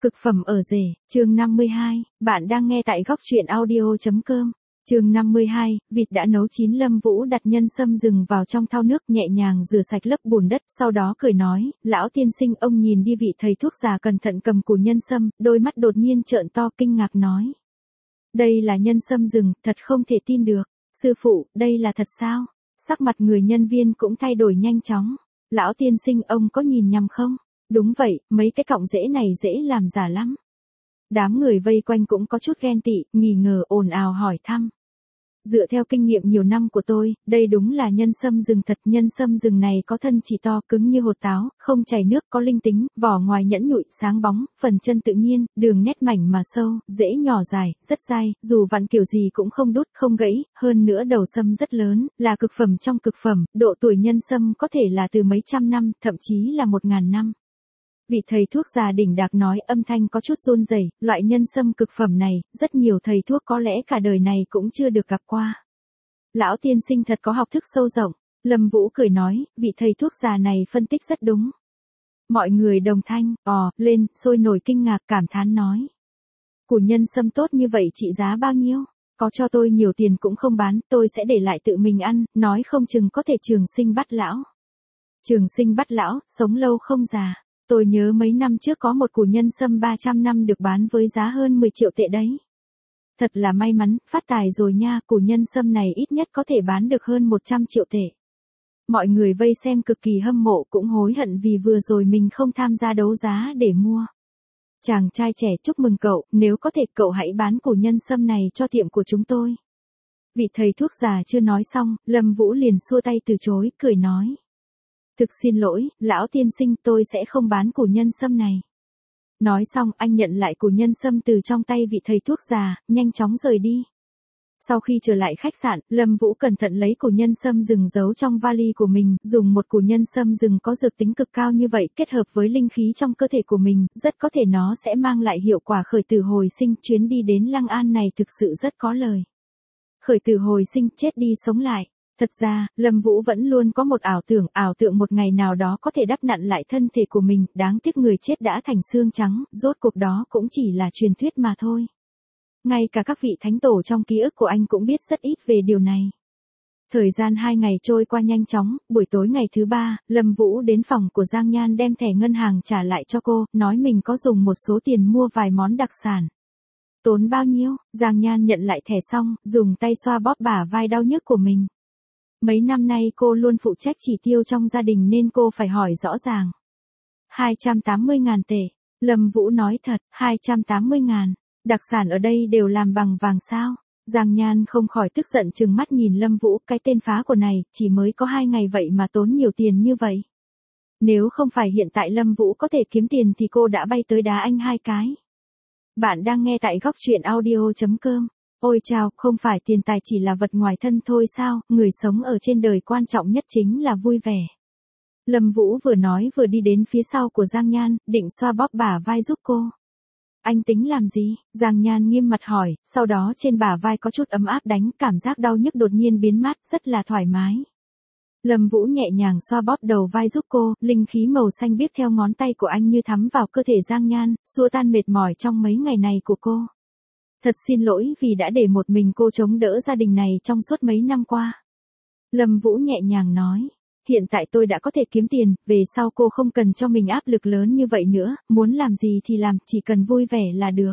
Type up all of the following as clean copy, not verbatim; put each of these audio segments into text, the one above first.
Cực phẩm ở rể, chương 52, bạn đang nghe tại góc truyện audio.com. Chương 52, vịt đã nấu chín. Lâm Vũ đặt nhân sâm rừng vào trong thau nước, nhẹ nhàng rửa sạch lớp bùn đất, sau đó cười nói, lão tiên sinh. Ông nhìn đi vị thầy thuốc già cẩn thận cầm củ nhân sâm, đôi mắt đột nhiên trợn to kinh ngạc nói. Đây là nhân sâm rừng, thật không thể tin được. Sư phụ, đây là thật sao? Sắc mặt người nhân viên cũng thay đổi nhanh chóng. Lão tiên sinh, ông có nhìn nhầm không? Đúng vậy, mấy cái cọng rễ này dễ làm giả lắm. Đám người vây quanh cũng có chút ghen tị, nghi ngờ, ồn ào hỏi thăm. Dựa theo kinh nghiệm nhiều năm của tôi, đây đúng là nhân sâm rừng thật. Nhân sâm rừng này có thân chỉ to, cứng như hột táo, không chảy nước, có linh tính, vỏ ngoài nhẵn nhụi, sáng bóng, phần chân tự nhiên, đường nét mảnh mà sâu, rễ nhỏ dài, rất dai, dù vặn kiểu gì cũng không đốt, không gãy, hơn nữa đầu sâm rất lớn, là cực phẩm trong cực phẩm, độ tuổi nhân sâm có thể là từ mấy trăm năm, thậm chí là 1000 năm. Vị thầy thuốc già đỉnh đạc nói, âm thanh có chút run rẩy, loại nhân sâm cực phẩm này, rất nhiều thầy thuốc có lẽ cả đời này cũng chưa được gặp qua. Lão tiên sinh thật có học thức sâu rộng. Lâm Vũ cười nói, vị thầy thuốc già này phân tích rất đúng. Mọi người đồng thanh, lên, sôi nổi kinh ngạc, cảm thán nói. Củ nhân sâm tốt như vậy trị giá bao nhiêu? Có cho tôi nhiều tiền cũng không bán, tôi sẽ để lại tự mình ăn, nói không chừng có thể trường sinh bắt lão. Trường sinh bắt lão, sống lâu không già. Tôi nhớ mấy năm trước có một củ nhân sâm 300 năm được bán với giá hơn 10 triệu tệ đấy. Thật là may mắn, phát tài rồi nha, củ nhân sâm này ít nhất có thể bán được hơn 100 triệu tệ. Mọi người vây xem cực kỳ hâm mộ, cũng hối hận vì vừa rồi mình không tham gia đấu giá để mua. Chàng trai trẻ, chúc mừng cậu, nếu có thể cậu hãy bán củ nhân sâm này cho tiệm của chúng tôi. Vị thầy thuốc già chưa nói xong, Lâm Vũ liền xua tay từ chối, cười nói. Thực xin lỗi, lão tiên sinh, tôi sẽ không bán củ nhân sâm này. Nói xong, anh nhận lại củ nhân sâm từ trong tay vị thầy thuốc già, nhanh chóng rời đi. Sau khi trở lại khách sạn, Lâm Vũ cẩn thận lấy củ nhân sâm rừng giấu trong vali của mình, dùng một củ nhân sâm rừng có dược tính cực cao như vậy, kết hợp với linh khí trong cơ thể của mình, rất có thể nó sẽ mang lại hiệu quả khởi tử hồi sinh. Chuyến đi đến Lăng An này thực sự rất có lời. Khởi tử hồi sinh, chết đi sống lại. Thật ra, Lâm Vũ vẫn luôn có một ảo tưởng một ngày nào đó có thể đắp nặn lại thân thể của mình, đáng tiếc người chết đã thành xương trắng, rốt cuộc đó cũng chỉ là truyền thuyết mà thôi. Ngay cả các vị thánh tổ trong ký ức của anh cũng biết rất ít về điều này. Thời gian 2 ngày trôi qua nhanh chóng, buổi tối ngày thứ 3, Lâm Vũ đến phòng của Giang Nhan đem thẻ ngân hàng trả lại cho cô, nói mình có dùng một số tiền mua vài món đặc sản. Tốn bao nhiêu? Giang Nhan nhận lại thẻ xong, dùng tay xoa bóp bả vai đau nhức của mình. Mấy năm nay cô luôn phụ trách chỉ tiêu trong gia đình nên cô phải hỏi rõ ràng. 280.000 tệ. Lâm Vũ nói thật, 280.000. Đặc sản ở đây đều làm bằng vàng sao? Giang Nhan không khỏi tức giận trừng mắt nhìn Lâm Vũ, cái tên phá của này, chỉ mới có 2 ngày vậy mà tốn nhiều tiền như vậy. Nếu không phải hiện tại Lâm Vũ có thể kiếm tiền thì cô đã bay tới đá anh 2 cái. Bạn đang nghe tại góc truyện audio.com. Ôi chao, không phải tiền tài chỉ là vật ngoài thân thôi sao, người sống ở trên đời quan trọng nhất chính là vui vẻ. Lâm Vũ vừa nói vừa đi đến phía sau của Giang Nhan, định xoa bóp bả vai giúp cô. Anh tính làm gì? Giang Nhan nghiêm mặt hỏi, sau đó trên bả vai có chút ấm áp đánh, cảm giác đau nhức đột nhiên biến mất, rất là thoải mái. Lâm Vũ nhẹ nhàng xoa bóp đầu vai giúp cô, linh khí màu xanh biếc theo ngón tay của anh như thấm vào cơ thể Giang Nhan, xua tan mệt mỏi trong mấy ngày này của cô. Thật xin lỗi vì đã để một mình cô chống đỡ gia đình này trong suốt mấy năm qua. Lâm Vũ nhẹ nhàng nói, hiện tại tôi đã có thể kiếm tiền, về sau cô không cần cho mình áp lực lớn như vậy nữa, muốn làm gì thì làm, chỉ cần vui vẻ là được.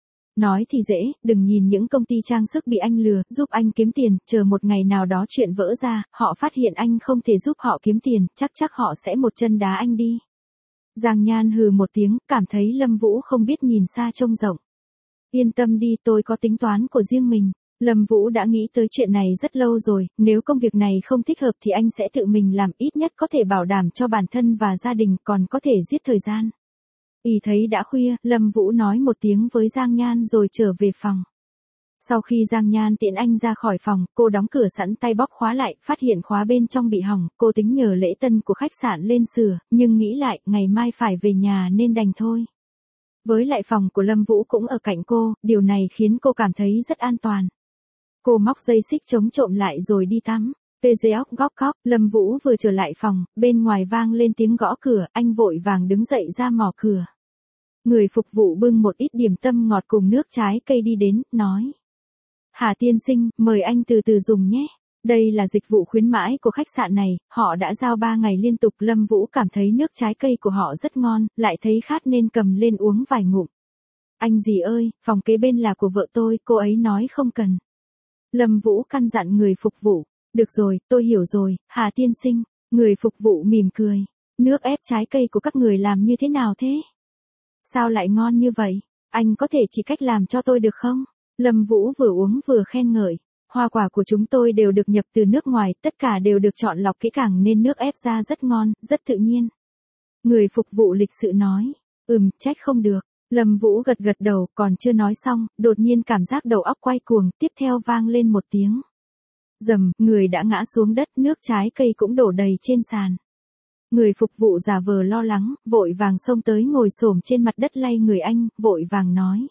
Nói thì dễ, đừng nhìn những công ty trang sức bị anh lừa, giúp anh kiếm tiền, chờ một ngày nào đó chuyện vỡ ra, họ phát hiện anh không thể giúp họ kiếm tiền, chắc họ sẽ một chân đá anh đi. Giang Nhan hừ một tiếng, cảm thấy Lâm Vũ không biết nhìn xa trông rộng. Yên tâm đi, tôi có tính toán của riêng mình. Lâm Vũ đã nghĩ tới chuyện này rất lâu rồi, nếu công việc này không thích hợp thì anh sẽ tự mình làm, ít nhất có thể bảo đảm cho bản thân và gia đình, còn có thể giết thời gian. Ý thấy đã khuya, Lâm Vũ nói một tiếng với Giang Nhan rồi trở về phòng. Sau khi Giang Nhan tiễn anh ra khỏi phòng, cô đóng cửa sẵn tay bóp khóa lại, phát hiện khóa bên trong bị hỏng, cô tính nhờ lễ tân của khách sạn lên sửa, nhưng nghĩ lại, ngày mai phải về nhà nên đành thôi. Với lại phòng của Lâm Vũ cũng ở cạnh cô, điều này khiến cô cảm thấy rất an toàn. Cô móc dây xích chống trộm lại rồi đi tắm. PGOC góc cóc, Lâm Vũ vừa trở lại phòng, bên ngoài vang lên tiếng gõ cửa, anh vội vàng đứng dậy ra mò cửa. Người phục vụ bưng một ít điểm tâm ngọt cùng nước trái cây đi đến, nói. Hà tiên sinh, mời anh từ từ dùng nhé. Đây là dịch vụ khuyến mãi của khách sạn này, họ đã giao 3 ngày liên tục. Lâm Vũ cảm thấy nước trái cây của họ rất ngon, lại thấy khát nên cầm lên uống vài ngụm. Anh dì ơi, phòng kế bên là của vợ tôi, cô ấy nói không cần. Lâm Vũ căn dặn người phục vụ. Được rồi, tôi hiểu rồi, Hà tiên sinh. Người phục vụ mỉm cười. Nước ép trái cây của các người làm như thế nào thế? Sao lại ngon như vậy? Anh có thể chỉ cách làm cho tôi được không? Lâm Vũ vừa uống vừa khen ngợi. Hoa quả của chúng tôi đều được nhập từ nước ngoài, tất cả đều được chọn lọc kỹ càng nên nước ép ra rất ngon, rất tự nhiên. Người phục vụ lịch sự nói. Trách không được. Lâm Vũ gật gật đầu, còn chưa nói xong, đột nhiên cảm giác đầu óc quay cuồng, tiếp theo vang lên một tiếng. Rầm, người đã ngã xuống đất, nước trái cây cũng đổ đầy trên sàn. Người phục vụ giả vờ lo lắng, vội vàng xông tới ngồi xổm trên mặt đất lay người anh, vội vàng nói.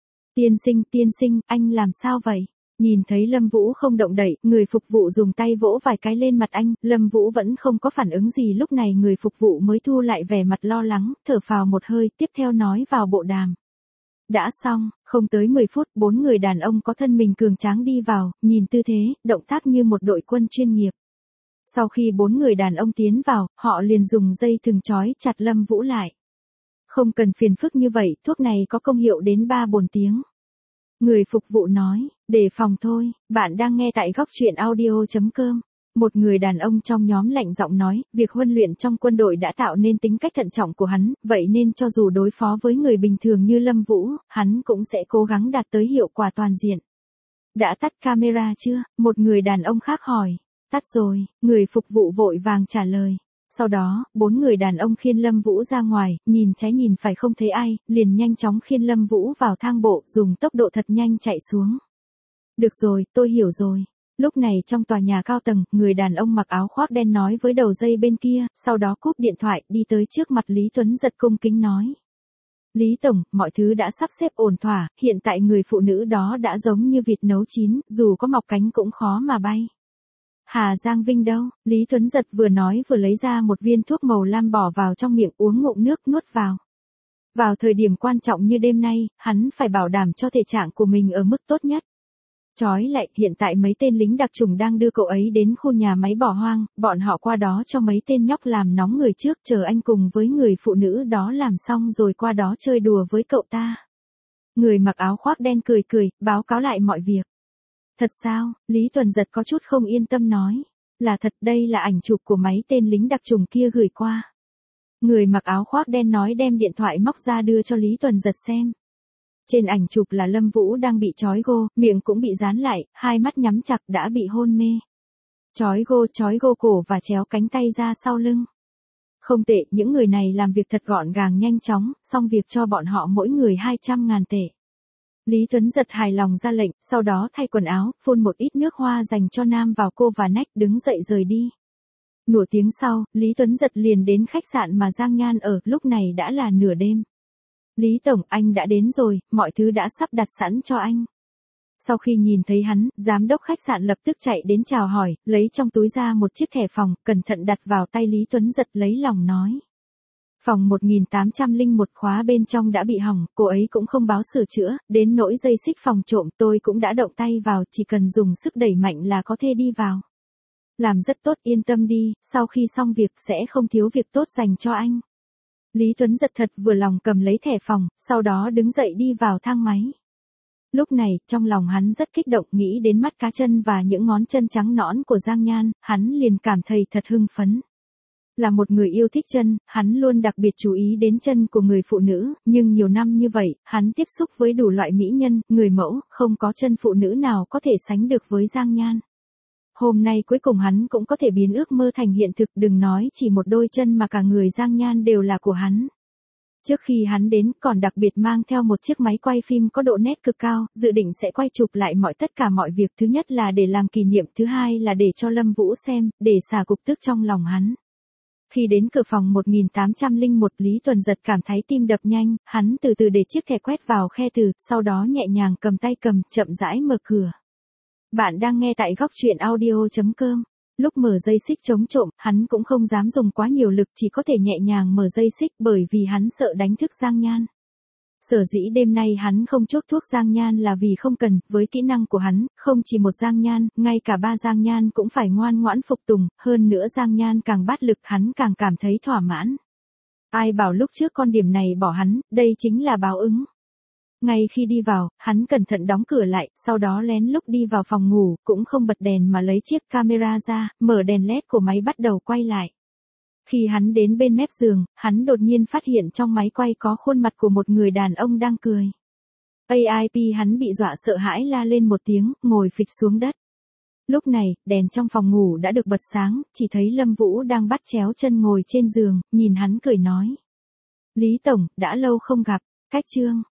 Tiên sinh, anh làm sao vậy? Nhìn thấy Lâm Vũ không động đậy, người phục vụ dùng tay vỗ vài cái lên mặt anh, Lâm Vũ vẫn không có phản ứng gì. Lúc này người phục vụ mới thu lại vẻ mặt lo lắng, thở phào một hơi, tiếp theo nói vào bộ đàm. Đã xong, không tới 10 phút, 4 người đàn ông có thân mình cường tráng đi vào, nhìn tư thế, động tác như một đội quân chuyên nghiệp. Sau khi 4 người đàn ông tiến vào, họ liền dùng dây thừng trói chặt Lâm Vũ lại. Không cần phiền phức như vậy, thuốc này có công hiệu đến 3-4 tiếng. Người phục vụ nói, đề phòng thôi, bạn đang nghe tại góc truyện audio.com. Một người đàn ông trong nhóm lạnh giọng nói, việc huấn luyện trong quân đội đã tạo nên tính cách thận trọng của hắn, vậy nên cho dù đối phó với người bình thường như Lâm Vũ, hắn cũng sẽ cố gắng đạt tới hiệu quả toàn diện. Đã tắt camera chưa? Một người đàn ông khác hỏi. Tắt rồi, người phục vụ vội vàng trả lời. Sau đó, 4 người đàn ông khiêng Lâm Vũ ra ngoài, nhìn trái nhìn phải không thấy ai, liền nhanh chóng khiêng Lâm Vũ vào thang bộ, dùng tốc độ thật nhanh chạy xuống. Được rồi, tôi hiểu rồi. Lúc này trong tòa nhà cao tầng, người đàn ông mặc áo khoác đen nói với đầu dây bên kia, sau đó cúp điện thoại, đi tới trước mặt Lý Tuấn Giật cung kính nói. Lý Tổng, mọi thứ đã sắp xếp ổn thỏa, hiện tại người phụ nữ đó đã giống như vịt nấu chín, dù có mọc cánh cũng khó mà bay. Hà Giang Vinh đâu? Lý Tuấn Giật vừa nói vừa lấy ra một viên thuốc màu lam bỏ vào trong miệng, uống ngụm nước nuốt vào. Vào thời điểm quan trọng như đêm nay, hắn phải bảo đảm cho thể trạng của mình ở mức tốt nhất. Chói lại, hiện tại mấy tên lính đặc chủng đang đưa cậu ấy đến khu nhà máy bỏ hoang, bọn họ qua đó cho mấy tên nhóc làm nóng người trước, chờ anh cùng với người phụ nữ đó làm xong rồi qua đó chơi đùa với cậu ta. Người mặc áo khoác đen cười cười, báo cáo lại mọi việc. Thật sao? Lý Tuấn Giật có chút không yên tâm nói. Là thật, đây là ảnh chụp của mấy tên lính đặc chủng kia gửi qua. Người mặc áo khoác đen nói đem điện thoại móc ra đưa cho Lý Tuấn Giật xem. Trên ảnh chụp là Lâm Vũ đang bị trói gô, miệng cũng bị dán lại, hai mắt nhắm chặt đã bị hôn mê. Trói gô cổ và chéo cánh tay ra sau lưng. Không tệ, những người này làm việc thật gọn gàng nhanh chóng, xong việc cho bọn họ mỗi người 200.000 tệ. Lý Tuấn Giật hài lòng ra lệnh, sau đó thay quần áo, phun một ít nước hoa dành cho nam vào cô và nách, đứng dậy rời đi. Nửa tiếng sau, Lý Tuấn Giật liền đến khách sạn mà Giang Nhan ở, lúc này đã là nửa đêm. Lý Tổng, anh đã đến rồi, mọi thứ đã sắp đặt sẵn cho anh. Sau khi nhìn thấy hắn, giám đốc khách sạn lập tức chạy đến chào hỏi, lấy trong túi ra một chiếc thẻ phòng, cẩn thận đặt vào tay Lý Tuấn Giật, lấy lòng nói. Phòng 1801 khóa bên trong đã bị hỏng, cô ấy cũng không báo sửa chữa, đến nỗi dây xích phòng trộm tôi cũng đã động tay vào, chỉ cần dùng sức đẩy mạnh là có thể đi vào. Làm rất tốt, yên tâm đi, sau khi xong việc sẽ không thiếu việc tốt dành cho anh. Lý Tuấn Giật thật vừa lòng cầm lấy thẻ phòng, sau đó đứng dậy đi vào thang máy. Lúc này, trong lòng hắn rất kích động, nghĩ đến mắt cá chân và những ngón chân trắng nõn của Giang Nhan, hắn liền cảm thấy thật hưng phấn. Là một người yêu thích chân, hắn luôn đặc biệt chú ý đến chân của người phụ nữ, nhưng nhiều năm như vậy, hắn tiếp xúc với đủ loại mỹ nhân, người mẫu, không có chân phụ nữ nào có thể sánh được với Giang Nhan. Hôm nay cuối cùng hắn cũng có thể biến ước mơ thành hiện thực, đừng nói chỉ một đôi chân mà cả người Giang Nhan đều là của hắn. Trước khi hắn đến, còn đặc biệt mang theo một chiếc máy quay phim có độ nét cực cao, dự định sẽ quay chụp lại tất cả mọi việc, thứ nhất là để làm kỷ niệm, thứ hai là để cho Lâm Vũ xem, để xả cục tức trong lòng hắn. Khi đến cửa phòng 1801, Lý Tuấn Giật cảm thấy tim đập nhanh, hắn từ từ để chiếc thẻ quét vào khe từ, sau đó nhẹ nhàng cầm tay cầm, chậm rãi mở cửa. Bạn đang nghe tại góc truyện audio.com. Lúc mở dây xích chống trộm, hắn cũng không dám dùng quá nhiều lực, chỉ có thể nhẹ nhàng mở dây xích bởi vì hắn sợ đánh thức Giang Nhan. Sở dĩ đêm nay hắn không chuốc thuốc Giang Nhan là vì không cần, với kỹ năng của hắn, không chỉ một Giang Nhan, ngay cả 3 Giang Nhan cũng phải ngoan ngoãn phục tùng, hơn nữa Giang Nhan càng bát lực hắn càng cảm thấy thỏa mãn. Ai bảo lúc trước con điểm này bỏ hắn, đây chính là báo ứng. Ngay khi đi vào, hắn cẩn thận đóng cửa lại, sau đó lén lúc đi vào phòng ngủ, cũng không bật đèn mà lấy chiếc camera ra, mở đèn LED của máy bắt đầu quay lại. Khi hắn đến bên mép giường, hắn đột nhiên phát hiện trong máy quay có khuôn mặt của một người đàn ông đang cười. AIP hắn bị dọa sợ hãi la lên một tiếng, ngồi phịch xuống đất. Lúc này, đèn trong phòng ngủ đã được bật sáng, chỉ thấy Lâm Vũ đang bắt chéo chân ngồi trên giường, nhìn hắn cười nói. Lý Tổng, đã lâu không gặp, cách chương.